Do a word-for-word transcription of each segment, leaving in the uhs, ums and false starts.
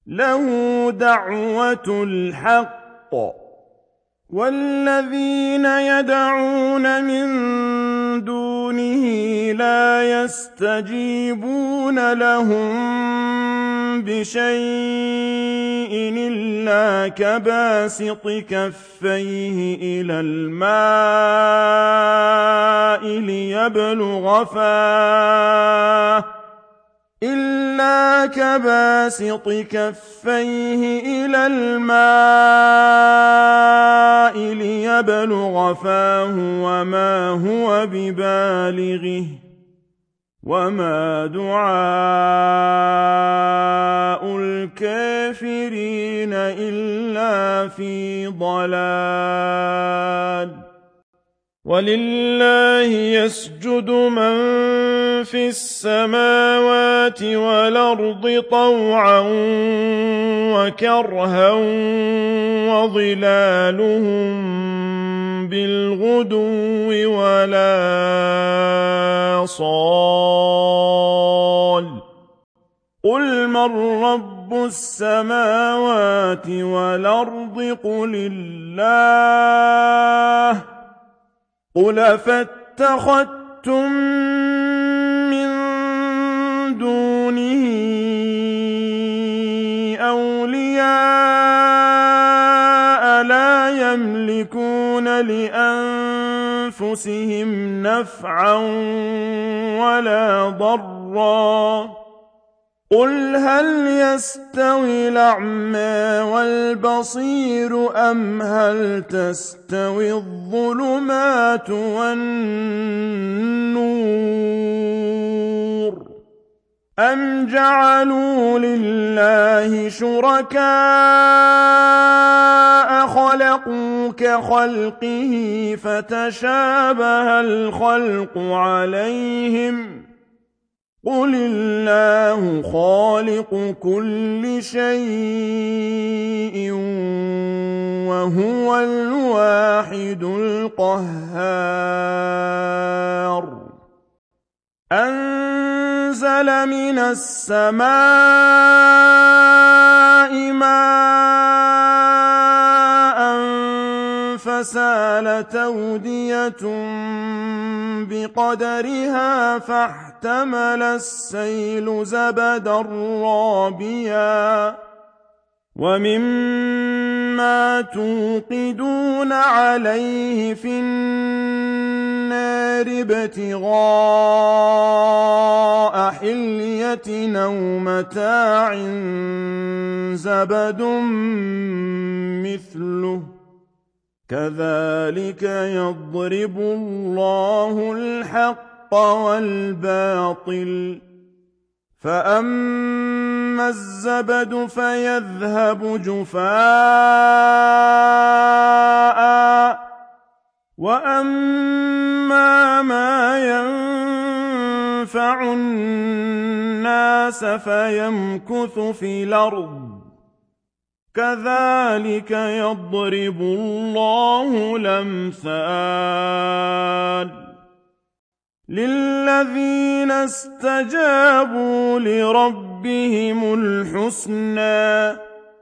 له دعوة الحق والذين يدعون من دونه لا يستجيبون لهم بشيء إلا كباسط كفيه إلى الماء ليبلغ فاه إلا كباسط كفيه إلى الماء ليبلغ فاه وما هو ببالغه وما دعاء الكافرين إلا في ضلال ولله يسجد من في السماوات والأرض طوعا وكرها وظلالهم بالغدو ولا صال قل من رب السماوات والأرض قل الله قل فاتخذتم من دونه أولياء لا يملكون لأنفسهم نفعا ولا ضرا قل هل يستوي الأعمى والبصير أم هل تستوي الظلمات والنور أم جعلوا لله شركاء خلقوا كخلقه فتشابه الخلق عليهم قل الله خالق كل شيء وهو الواحد القهار أنزل من السماء ماء فسالت أودية بقدرها فاحتمل السيل زبدا رابيا ومما توقدون عليه في النار ابتغاء حلية أو متاع زبد مثله كذلك يضرب الله الحق والباطل فأما الزبد فيذهب جفاء وأما ما ينفع الناس فيمكث في الأرض كذلك يضرب الله الأمثال للذين استجابوا لربهم الحسنى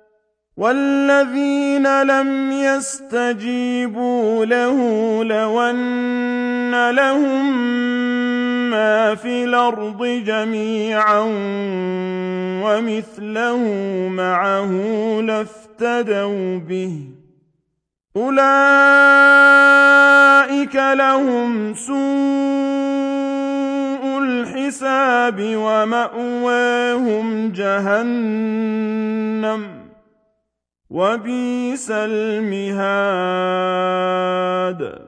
والذين لم يستجيبوا له لو أن لهم ما في الأرض جميعا ومثله معه لافتدوا به أولئك لهم سوء الحساب ومأواهم جهنم وبئس المهاد